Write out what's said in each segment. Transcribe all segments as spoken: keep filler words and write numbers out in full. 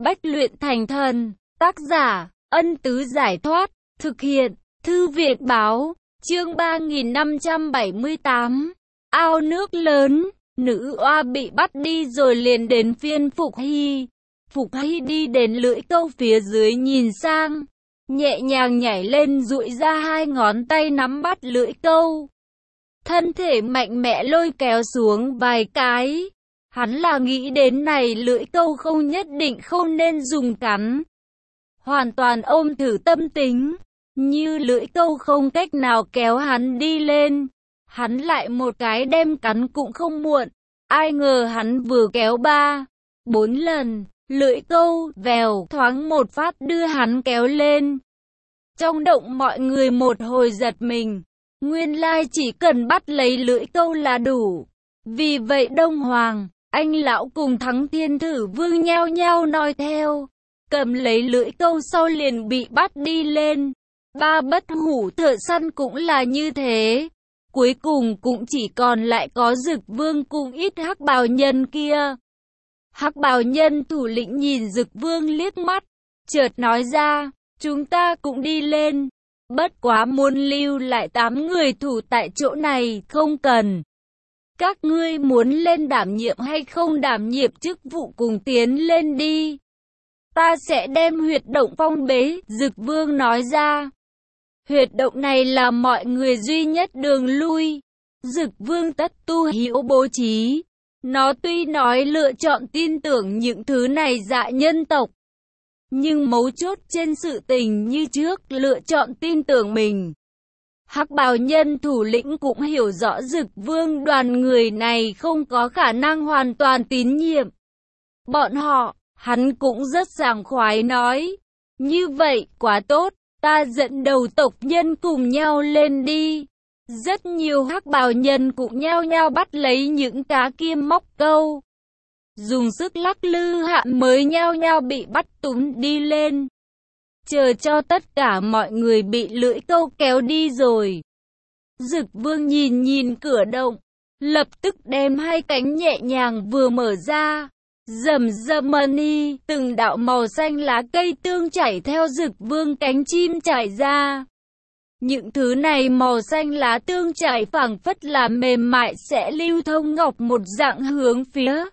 Bách luyện thành thần. Tác giả, Ân Tứ Giải Thoát. Thực hiện, Thư viện Báo. Chương ba nghìn năm trăm bảy mươi tám. Ao nước lớn. Nữ oa bị bắt đi rồi liền đến phiên Phục Hy. Phục Hy đi đến lưỡi câu phía dưới nhìn sang, nhẹ nhàng nhảy lên duỗi ra hai ngón tay nắm bắt lưỡi câu. Thân thể mạnh mẽ lôi kéo xuống vài cái. Hắn là nghĩ đến này lưỡi câu không nhất định không nên dùng cắn. Hoàn toàn ôm thử tâm tính, như lưỡi câu không cách nào kéo hắn đi lên. Hắn lại một cái đem cắn cũng không muộn. Ai ngờ hắn vừa kéo ba, bốn lần, lưỡi câu vèo thoáng một phát đưa hắn kéo lên. Trong động mọi người một hồi giật mình. Nguyên lai chỉ cần bắt lấy lưỡi câu là đủ. Vì vậy Đông Hoàng, anh lão cùng Thắng Thiên Thử Vương nhao nhao nói theo. Cầm lấy lưỡi câu sau liền bị bắt đi lên. Ba bất hủ thợ săn cũng là như thế. Cuối cùng cũng chỉ còn lại có Dực Vương cùng ít hắc bào nhân kia. Hắc bào nhân thủ lĩnh nhìn Dực Vương liếc mắt, chợt nói ra, chúng ta cũng đi lên. Bất quá muốn lưu lại tám người thủ tại chỗ này, không cần. Các ngươi muốn lên đảm nhiệm hay không đảm nhiệm chức vụ cùng tiến lên đi. Ta sẽ đem huyệt động phong bế, Dực Vương nói ra. Huyệt động này là mọi người duy nhất đường lui. Dực Vương tất tu hiểu bố trí. Nó tuy nói lựa chọn tin tưởng những thứ này dạ nhân tộc, nhưng mấu chốt trên sự tình như trước lựa chọn tin tưởng mình. Hắc bào nhân thủ lĩnh cũng hiểu rõ Dực Vương đoàn người này không có khả năng hoàn toàn tín nhiệm. Bọn họ, hắn cũng rất sảng khoái nói. Như vậy, quá tốt, ta dẫn đầu tộc nhân cùng nhau lên đi. Rất nhiều hắc bào nhân cũng nhao nhao bắt lấy những cá kim móc câu. Dùng sức lắc lư hạ mới nhao nhao bị bắt túm đi lên. Chờ cho tất cả mọi người bị lưỡi câu kéo đi rồi. Dực Vương nhìn nhìn cửa động, lập tức đem hai cánh nhẹ nhàng vừa mở ra. Rầm rầm mani, từng đạo màu xanh lá cây tương chảy theo Dực Vương cánh chim chảy ra. Những thứ này màu xanh lá tương chảy phảng phất là mềm mại sẽ lưu thông ngọc một dạng hướng phía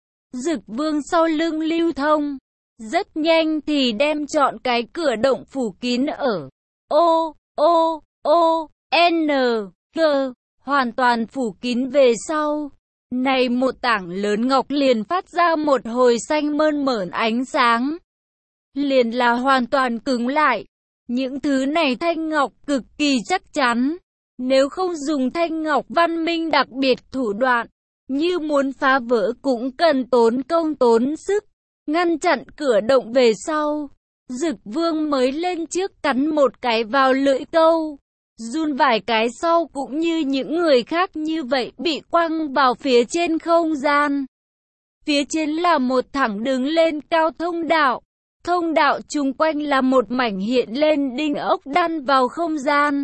Dực Vương sau lưng lưu thông. Rất nhanh thì đem trọn cái cửa động phủ kín ở O, O, O, N, G, hoàn toàn phủ kín về sau. Này một tảng lớn ngọc liền phát ra một hồi xanh mơn mởn ánh sáng. Liền là hoàn toàn cứng lại. Những thứ này thanh ngọc cực kỳ chắc chắn. Nếu không dùng thanh ngọc văn minh đặc biệt thủ đoạn, như muốn phá vỡ cũng cần tốn công tốn sức. Ngăn chặn cửa động về sau, Dực Vương mới lên trước cắn một cái vào lưỡi câu. Run vài cái sau cũng như những người khác như vậy bị quăng vào phía trên không gian. Phía trên là một thẳng đứng lên cao thông đạo. Thông đạo chung quanh là một mảnh hiện lên đinh ốc đan vào không gian.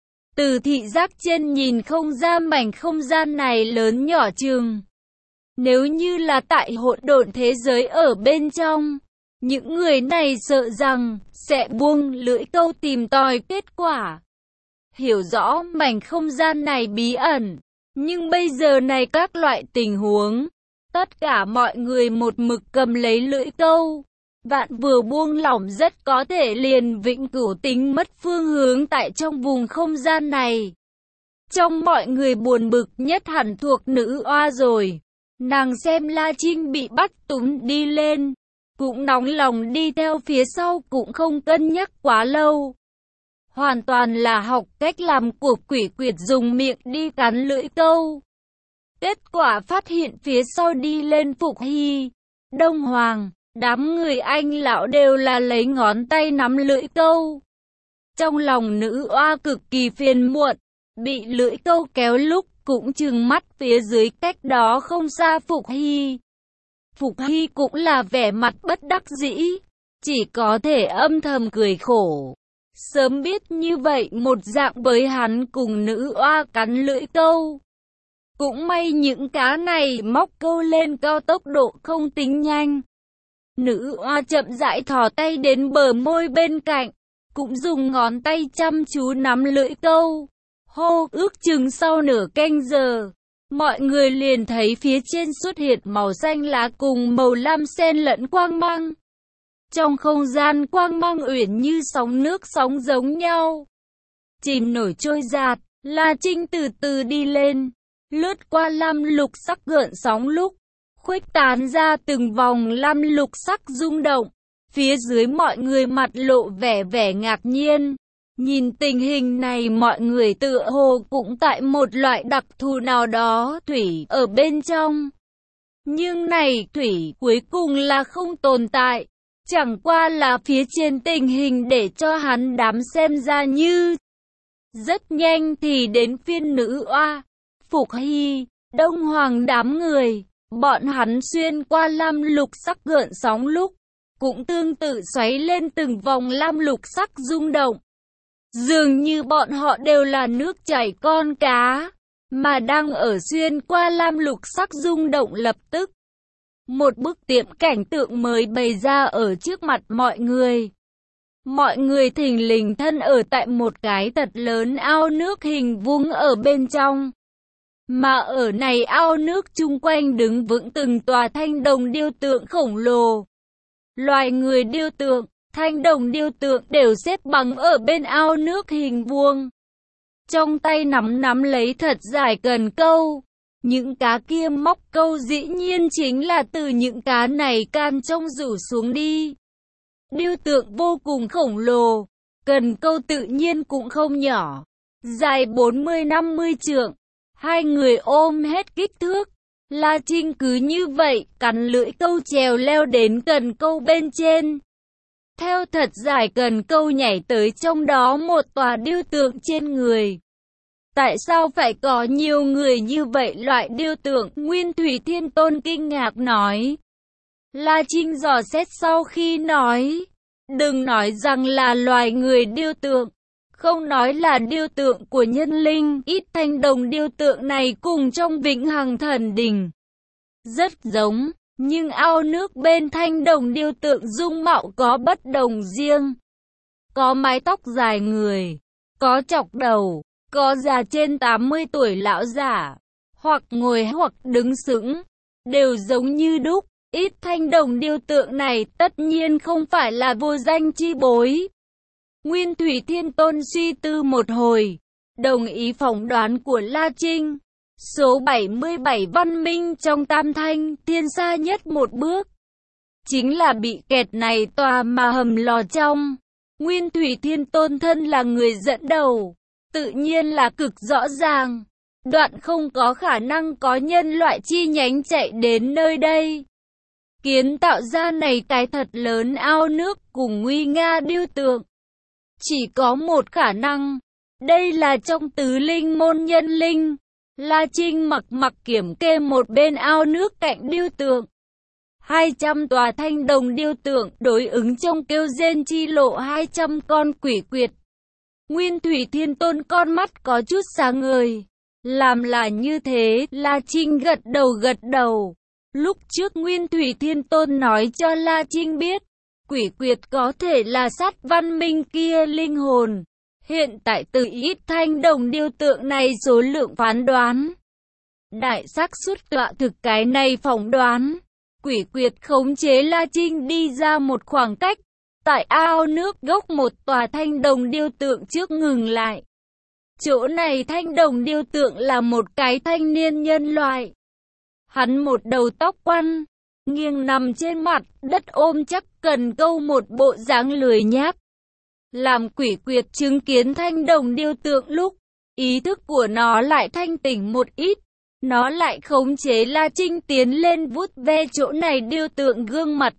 Từ thị giác trên nhìn không ra mảnh không gian này lớn nhỏ chừng. Nếu như là tại hỗn độn thế giới ở bên trong, những người này sợ rằng sẽ buông lưỡi câu tìm tòi kết quả. Hiểu rõ mảnh không gian này bí ẩn, nhưng bây giờ này các loại tình huống, tất cả mọi người một mực cầm lấy lưỡi câu. Vạn vừa buông lỏng rất có thể liền vĩnh cửu tính mất phương hướng tại trong vùng không gian này. Trong mọi người buồn bực nhất hẳn thuộc nữ oa rồi. Nàng xem La Trinh bị bắt túm đi lên, cũng nóng lòng đi theo phía sau cũng không cân nhắc quá lâu. Hoàn toàn là học cách làm của quỷ quyệt dùng miệng đi cắn lưỡi câu. Kết quả phát hiện phía sau đi lên Phục Hy, Đông Hoàng, đám người anh lão đều là lấy ngón tay nắm lưỡi câu. Trong lòng nữ oa cực kỳ phiền muộn, bị lưỡi câu kéo lúc cũng trừng mắt phía dưới cách đó không xa Phục Hy. Phục Hy cũng là vẻ mặt bất đắc dĩ, chỉ có thể âm thầm cười khổ. Sớm biết như vậy một dạng với hắn cùng nữ oa cắn lưỡi câu. Cũng may những cá này móc câu lên cao tốc độ không tính nhanh. Nữ oa chậm rãi thò tay đến bờ môi bên cạnh, cũng dùng ngón tay chăm chú nắm lưỡi câu. Hô, ước chừng sau nửa canh giờ, mọi người liền thấy phía trên xuất hiện màu xanh lá cùng màu lam xen lẫn quang mang. Trong không gian quang mang uyển như sóng nước sóng giống nhau, chìm nổi trôi dạt. La Trinh từ từ đi lên, lướt qua lam lục sắc gợn sóng lúc khuếch tán ra từng vòng lam lục sắc rung động. Phía dưới mọi người mặt lộ vẻ vẻ ngạc nhiên. Nhìn tình hình này, mọi người tựa hồ cũng tại một loại đặc thù nào đó thủy ở bên trong. Nhưng này thủy cuối cùng là không tồn tại. Chẳng qua là phía trên tình hình để cho hắn đám xem ra như. Rất nhanh thì đến phiên nữ oa, Phục Hy, Đông Hoàng đám người. Bọn hắn xuyên qua lam lục sắc gợn sóng lúc cũng tương tự xoáy lên từng vòng lam lục sắc rung động. Dường như bọn họ đều là nước chảy con cá, mà đang ở xuyên qua lam lục sắc rung động. Lập tức, một bức tiệm cảnh tượng mới bày ra ở trước mặt mọi người. Mọi người thình lình thân ở tại một cái thật lớn ao nước hình vuông ở bên trong. Mà ở này ao nước chung quanh đứng vững từng tòa thanh đồng điêu tượng khổng lồ. Loài người điêu tượng, thanh đồng điêu tượng đều xếp bằng ở bên ao nước hình vuông. Trong tay nắm nắm lấy thật dài cần câu. Những cá kia móc câu dĩ nhiên chính là từ những cá này can trong rủ xuống đi. Điêu tượng vô cùng khổng lồ, cần câu tự nhiên cũng không nhỏ, dài bốn mươi năm mươi trượng. Hai người ôm hết kích thước. La Trinh cứ như vậy, cắn lưỡi câu trèo leo đến cần câu bên trên. Theo thật dài cần câu nhảy tới trong đó một tòa điêu tượng trên người. Tại sao phải có nhiều người như vậy loại điêu tượng? Nguyên Thủy Thiên Tôn kinh ngạc nói. La Trinh dò xét sau khi nói. Đừng nói rằng là loài người điêu tượng. Không nói là điêu tượng của nhân linh, ít thanh đồng điêu tượng này cùng trong Vĩnh Hằng Thần Đình rất giống, nhưng ao nước bên thanh đồng điêu tượng dung mạo có bất đồng riêng. Có mái tóc dài người, có chọc đầu, có già trên tám mươi tuổi lão giả, hoặc ngồi hoặc đứng sững, đều giống như đúc. Ít thanh đồng điêu tượng này tất nhiên không phải là vô danh chi bối. Nguyên Thủy Thiên Tôn suy tư một hồi, đồng ý phỏng đoán của La Trinh. Số bảy mươi bảy văn minh trong Tam Thanh Thiên xa nhất một bước, chính là bị kẹt này tòa mà hầm lò trong. Nguyên Thủy Thiên Tôn thân là người dẫn đầu, tự nhiên là cực rõ ràng. Đoạn không có khả năng có nhân loại chi nhánh chạy đến nơi đây. Kiến tạo ra này cái thật lớn ao nước cùng nguy nga điêu tượng. Chỉ có một khả năng, đây là trong tứ linh môn nhân linh. La Trinh mặc mặc kiểm kê một bên ao nước cạnh điêu tượng. hai trăm tòa thanh đồng điêu tượng đối ứng trong kêu rên chi lộ hai trăm con quỷ quyệt. Nguyên Thủy Thiên Tôn con mắt có chút sáng ngời. Làm là như thế, La Trinh gật đầu gật đầu. Lúc trước Nguyên Thủy Thiên Tôn nói cho La Trinh biết, quỷ quyệt có thể là sát văn minh kia linh hồn. Hiện tại từ ít thanh đồng điêu tượng này số lượng phán đoán, đại xác suất tọa thực cái này phỏng đoán. Quỷ quyệt khống chế La Trinh đi ra một khoảng cách. Tại ao nước gốc một tòa thanh đồng điêu tượng trước ngừng lại. Chỗ này thanh đồng điêu tượng là một cái thanh niên nhân loại. Hắn một đầu tóc quăn, nghiêng nằm trên mặt đất ôm chắc cần câu một bộ dáng lười nhác. Làm quỷ quyệt chứng kiến thanh đồng điêu tượng lúc, ý thức của nó lại thanh tỉnh một ít. Nó lại khống chế La Trinh tiến lên vuốt ve chỗ này điêu tượng gương mặt.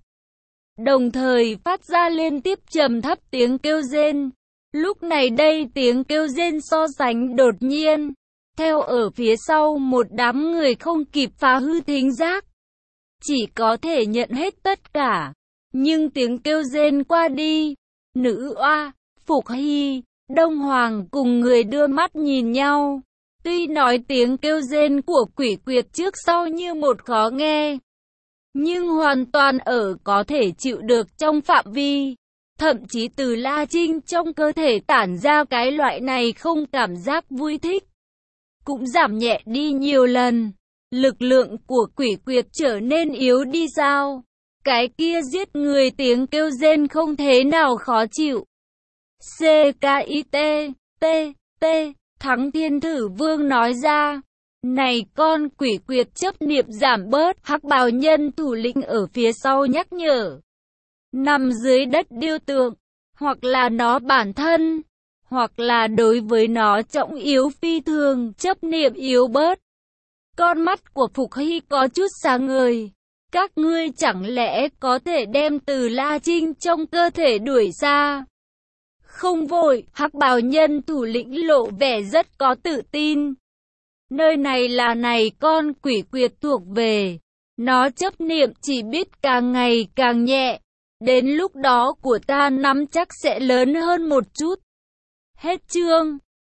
Đồng thời phát ra liên tiếp trầm thấp tiếng kêu rên. Lúc này đây tiếng kêu rên so sánh đột nhiên. Theo ở phía sau một đám người không kịp phá hư thính giác, chỉ có thể nhận hết tất cả. Nhưng tiếng kêu rên qua đi, nữ oa, Phục Hy, Đông Hoàng cùng người đưa mắt nhìn nhau. Tuy nói tiếng kêu rên của quỷ quyệt trước sau như một khó nghe, nhưng hoàn toàn ở có thể chịu được trong phạm vi. Thậm chí từ La Trinh trong cơ thể tản ra cái loại này không cảm giác vui thích, cũng giảm nhẹ đi nhiều lần. Lực lượng của quỷ quyệt trở nên yếu đi sao? Cái kia giết người tiếng kêu rên không thế nào khó chịu. C K I T, T, T, Thắng Thiên Thử Vương nói ra. Này con quỷ quyệt chấp niệm giảm bớt, hắc bào nhân thủ lĩnh ở phía sau nhắc nhở. Nằm dưới đất điêu tượng, hoặc là nó bản thân, hoặc là đối với nó trọng yếu phi thường, chấp niệm yếu bớt. Con mắt của Phục Hy có chút sáng ngời. Các ngươi chẳng lẽ có thể đem từ La Trinh trong cơ thể đuổi ra? Không vội, hắc bào nhân thủ lĩnh lộ vẻ rất có tự tin. Nơi này là này con quỷ quyệt thuộc về. Nó chấp niệm chỉ biết càng ngày càng nhẹ. Đến lúc đó của ta nắm chắc sẽ lớn hơn một chút. Hết chương.